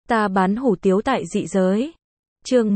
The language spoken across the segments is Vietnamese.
Ta bán hủ tiếu tại dị giới. Chương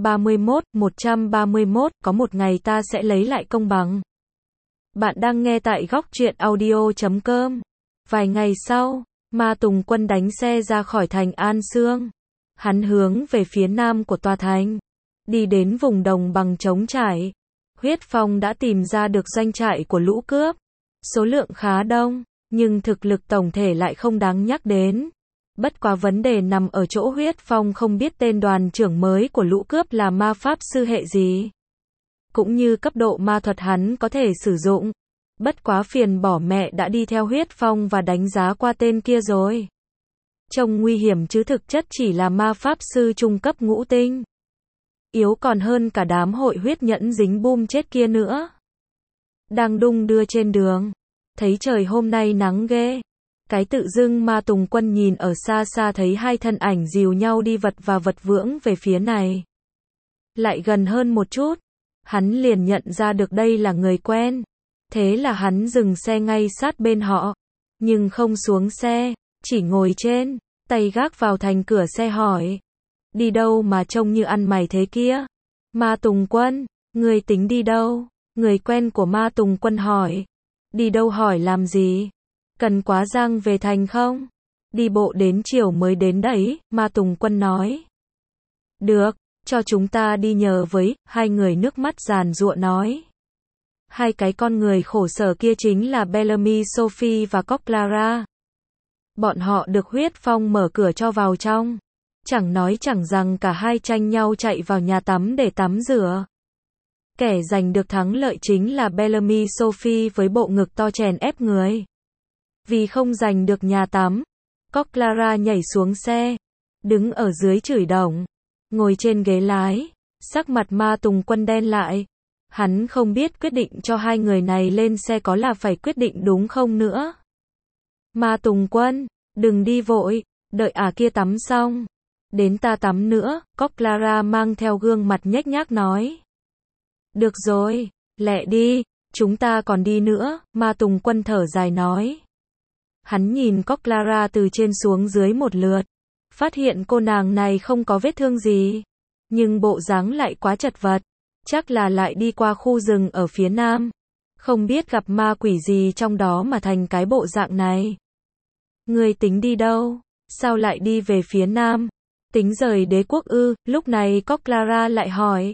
131, có một ngày ta sẽ lấy lại công bằng. Bạn đang nghe tại góc truyện audio.com. Vài ngày sau, Ma Tùng Quân đánh xe ra khỏi thành An Sương. Hắn hướng về phía nam của tòa thành, đi đến vùng đồng bằng trống trải. Huyết Phong đã tìm ra được doanh trại của lũ cướp. Số lượng khá đông, nhưng thực lực tổng thể lại không đáng nhắc đến. Bất quá vấn đề nằm ở chỗ Huyết Phong không biết tên đoàn trưởng mới của lũ cướp là ma pháp sư hệ gì, cũng như cấp độ ma thuật hắn có thể sử dụng. Bất quá phiền bỏ mẹ đã đi theo Huyết Phong và đánh giá qua tên kia rồi. Trông nguy hiểm chứ thực chất chỉ là ma pháp sư trung cấp ngũ tinh. Yếu còn hơn cả đám hội huyết nhẫn dính bum chết kia nữa. Đang đung đưa trên đường, thấy trời hôm nay nắng ghê. Cái tự dưng Ma Tùng Quân nhìn ở xa xa thấy hai thân ảnh dìu nhau đi vật và vật vưỡng về phía này. Lại gần hơn một chút, hắn liền nhận ra được đây là người quen. Thế là hắn dừng xe ngay sát bên họ, nhưng không xuống xe, chỉ ngồi trên, tay gác vào thành cửa xe hỏi. Đi đâu mà trông như ăn mày thế kia? Ma Tùng Quân, người tính đi đâu? Người quen của Ma Tùng Quân hỏi. Đi đâu hỏi làm gì? Cần quá giang về thành không? Đi bộ đến chiều mới đến đấy, Ma Tùng Quân nói. Được, cho chúng ta đi nhờ với, hai người nước mắt giàn giụa nói. Hai cái con người khổ sở kia chính là Bellamy Sophie và Coq Clara. Bọn họ được Huyết Phong mở cửa cho vào trong. Chẳng nói chẳng rằng cả hai tranh nhau chạy vào nhà tắm để tắm rửa. Kẻ giành được thắng lợi chính là Bellamy Sophie với bộ ngực to chèn ép người. Vì không giành được nhà tắm, Coq Clara nhảy xuống xe, đứng ở dưới chửi đồng, ngồi trên ghế lái, sắc mặt Ma Tùng Quân đen lại. Hắn không biết quyết định cho hai người này lên xe có là phải quyết định đúng không nữa. Ma Tùng Quân, đừng đi vội, đợi kia tắm xong. Đến ta tắm nữa, Coq Clara mang theo gương mặt nhếch nhác nói. Được rồi, lẹ đi, chúng ta còn đi nữa, Ma Tùng Quân thở dài nói. Hắn nhìn Coq Clara từ trên xuống dưới một lượt, phát hiện cô nàng này không có vết thương gì, nhưng bộ dáng lại quá chật vật, chắc là lại đi qua khu rừng ở phía nam, không biết gặp ma quỷ gì trong đó mà thành cái bộ dạng này. Người tính đi đâu? Sao lại đi về phía nam? Tính rời đế quốc ư? Lúc này Coq Clara lại hỏi.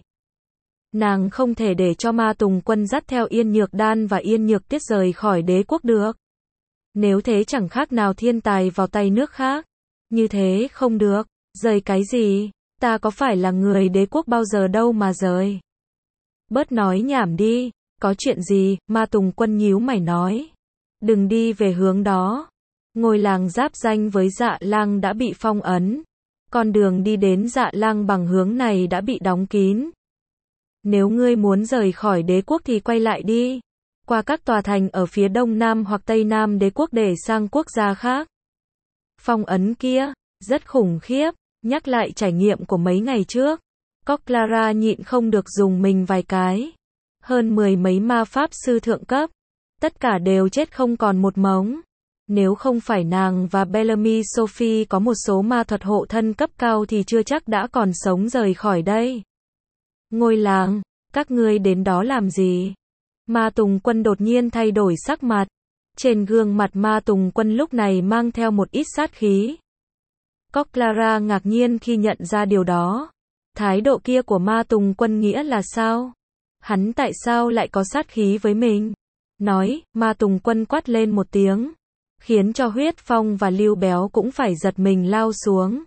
Nàng không thể để cho Ma Tùng Quân dắt theo Yên Nhược Đan và Yên Nhược Tiết rời khỏi đế quốc được. Nếu thế chẳng khác nào thiên tài vào tay nước khác. Như thế không được. Rời cái gì? Ta có phải là người đế quốc bao giờ đâu mà rời. Bớt nói nhảm đi. Có chuyện gì? Ma Tùng Quân nhíu mày nói. Đừng đi về hướng đó. Ngôi làng giáp ranh với Dạ Lang đã bị phong ấn. Con đường đi đến Dạ Lang bằng hướng này đã bị đóng kín. Nếu ngươi muốn rời khỏi đế quốc thì quay lại đi. Qua các tòa thành ở phía đông nam hoặc tây nam đế quốc để sang quốc gia khác. Phong ấn kia, rất khủng khiếp, nhắc lại trải nghiệm của mấy ngày trước. Coq Clara nhịn không được dùng mình vài cái. Hơn 10 mấy ma pháp sư thượng cấp. Tất cả đều chết không còn một mống. Nếu không phải nàng và Bellamy Sophie có một số ma thuật hộ thân cấp cao thì chưa chắc đã còn sống rời khỏi đây. Ngôi làng, các ngươi đến đó làm gì? Ma Tùng Quân đột nhiên thay đổi sắc mặt. Trên gương mặt Ma Tùng Quân lúc này mang theo một ít sát khí. Coq Clara ngạc nhiên khi nhận ra điều đó. Thái độ kia của Ma Tùng Quân nghĩa là sao? Hắn tại sao lại có sát khí với mình? Nói, Ma Tùng Quân quát lên một tiếng, khiến cho Huyết Phong và Lưu Béo cũng phải giật mình lao xuống.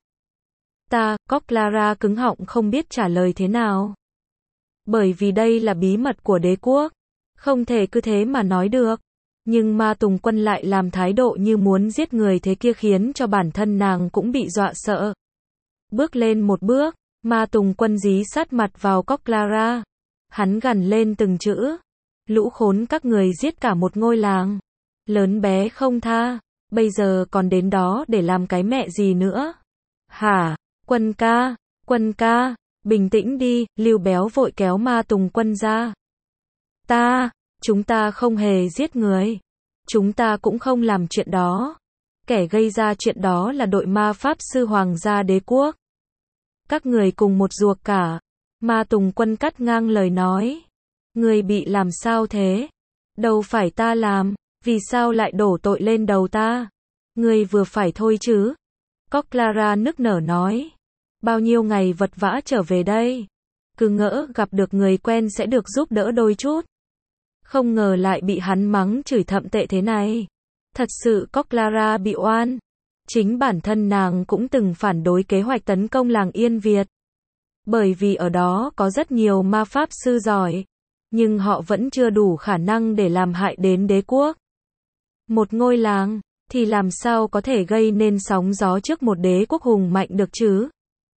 Coq Clara cứng họng không biết trả lời thế nào. Bởi vì đây là bí mật của đế quốc, không thể cứ thế mà nói được. Nhưng Ma Tùng Quân lại làm thái độ như muốn giết người thế kia khiến cho bản thân nàng cũng bị dọa sợ. Bước lên một bước, Ma Tùng Quân dí sát mặt vào Coq Clara. Hắn gằn lên từng chữ. Lũ khốn các người giết cả một ngôi làng. Lớn bé không tha. Bây giờ còn đến đó để làm cái mẹ gì nữa? Hả? Quân ca. Bình tĩnh đi, Lưu Béo vội kéo Ma Tùng Quân ra. Chúng ta không hề giết người. Chúng ta cũng không làm chuyện đó. Kẻ gây ra chuyện đó là đội ma pháp sư Hoàng gia đế quốc. Các người cùng một ruột cả. Ma Tùng Quân cắt ngang lời nói. Người bị làm sao thế? Đâu phải ta làm, vì sao lại đổ tội lên đầu ta? Người vừa phải thôi chứ. Cóc Clara nức nở nói. Bao nhiêu ngày vật vã trở về đây. Cứ ngỡ gặp được người quen sẽ được giúp đỡ đôi chút. Không ngờ lại bị hắn mắng chửi thậm tệ thế này. Thật sự Cóc Clara bị oan. Chính bản thân nàng cũng từng phản đối kế hoạch tấn công làng Yên Việt. Bởi vì ở đó có rất nhiều ma pháp sư giỏi. Nhưng họ vẫn chưa đủ khả năng để làm hại đến đế quốc. Một ngôi làng, thì làm sao có thể gây nên sóng gió trước một đế quốc hùng mạnh được chứ?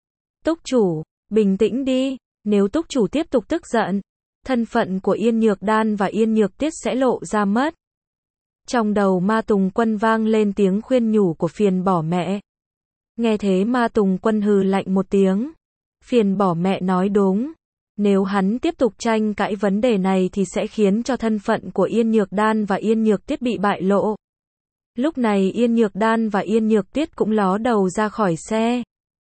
Túc chủ, bình tĩnh đi, nếu túc chủ tiếp tục tức giận, thân phận của Yên Nhược Đan và Yên Nhược Tiết sẽ lộ ra mất. Trong đầu Ma Tùng Quân vang lên tiếng khuyên nhủ của Phiền Bỏ Mẹ. Nghe thế Ma Tùng Quân hừ lạnh một tiếng. Phiền Bỏ Mẹ nói đúng. Nếu hắn tiếp tục tranh cãi vấn đề này thì sẽ khiến cho thân phận của Yên Nhược Đan và Yên Nhược Tiết bị bại lộ. Lúc này Yên Nhược Đan và Yên Nhược Tiết cũng ló đầu ra khỏi xe.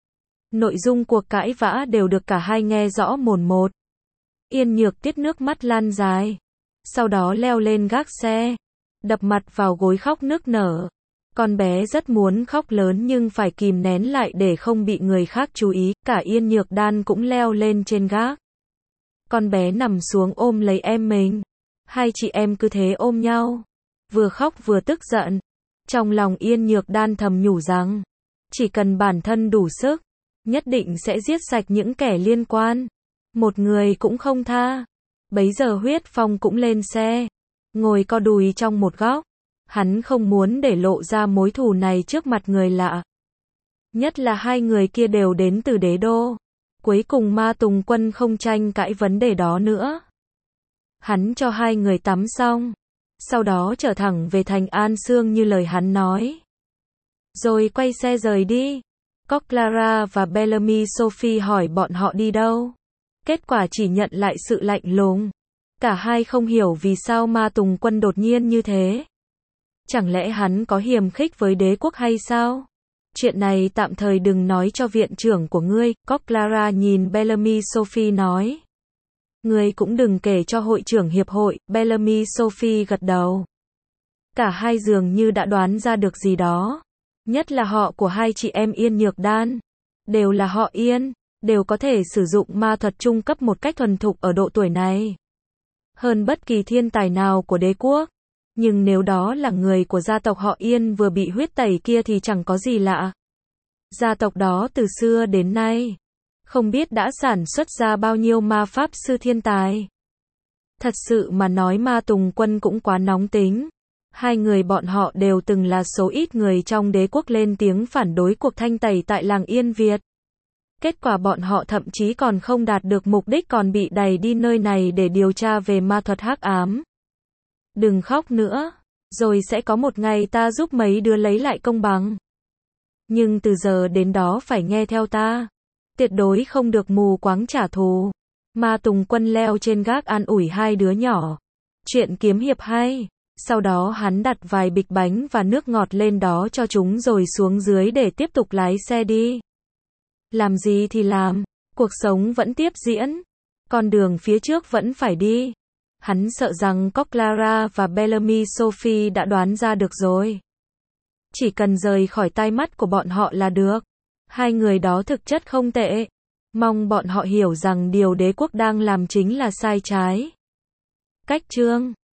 Nội dung cuộc cãi vã đều được cả hai nghe rõ mồn một. Yên Nhược Tiết nước mắt lan dài. Sau đó leo lên gác xe. Đập mặt vào gối khóc nức nở. Con bé rất muốn khóc lớn nhưng phải kìm nén lại để không bị người khác chú ý. Cả Yên Nhược Đan cũng leo lên trên gác. Con bé nằm xuống ôm lấy em mình. Hai chị em cứ thế ôm nhau. Vừa khóc vừa tức giận. Trong lòng Yên Nhược Đan thầm nhủ rằng, chỉ cần bản thân đủ sức, nhất định sẽ giết sạch những kẻ liên quan. Một người cũng không tha. Bấy giờ Huyết Phong cũng lên xe. Ngồi co đùi trong một góc. Hắn không muốn để lộ ra mối thù này trước mặt người lạ. Nhất là hai người kia đều đến từ đế đô. Cuối cùng Ma Tùng Quân không tranh cãi vấn đề đó nữa. Hắn cho hai người tắm xong. Sau đó trở thẳng về thành An Sương như lời hắn nói. Rồi quay xe rời đi. Cóc Clara và Bellamy Sophie hỏi bọn họ đi đâu. Kết quả chỉ nhận lại sự lạnh lùng. Cả hai không hiểu vì sao Ma Tùng Quân đột nhiên như thế. Chẳng lẽ hắn có hiềm khích với đế quốc hay sao? Chuyện này tạm thời đừng nói cho viện trưởng của ngươi. Cóc Clara nhìn Bellamy Sophie nói. Ngươi cũng đừng kể cho hội trưởng hiệp hội. Bellamy Sophie gật đầu. Cả hai dường như đã đoán ra được gì đó. Nhất là họ của hai chị em Yên Nhược Đan. Đều là họ Yên. Đều có thể sử dụng ma thuật trung cấp một cách thuần thục ở độ tuổi này. Hơn bất kỳ thiên tài nào của đế quốc. Nhưng nếu đó là người của gia tộc họ Yên vừa bị huyết tẩy kia thì chẳng có gì lạ. Gia tộc đó từ xưa đến nay, không biết đã sản xuất ra bao nhiêu ma pháp sư thiên tài. Thật sự mà nói Ma Tùng Quân cũng quá nóng tính. Hai người bọn họ đều từng là số ít người trong đế quốc lên tiếng phản đối cuộc thanh tẩy tại làng Yên Việt. Kết quả bọn họ thậm chí còn không đạt được mục đích còn bị đày đi nơi này để điều tra về ma thuật hắc ám. Đừng khóc nữa, rồi sẽ có một ngày ta giúp mấy đứa lấy lại công bằng. Nhưng từ giờ đến đó phải nghe theo ta. Tuyệt đối không được mù quáng trả thù. Ma Tùng Quân leo trên gác an ủi hai đứa nhỏ. Chuyện kiếm hiệp hay. Sau đó hắn đặt vài bịch bánh và nước ngọt lên đó cho chúng rồi xuống dưới để tiếp tục lái xe đi. Làm gì thì làm, cuộc sống vẫn tiếp diễn. Con đường phía trước vẫn phải đi. Hắn sợ rằng Cóc Clara và Bellamy Sophie đã đoán ra được rồi. Chỉ cần rời khỏi tai mắt của bọn họ là được. Hai người đó thực chất không tệ. Mong bọn họ hiểu rằng điều đế quốc đang làm chính là sai trái. Cách chương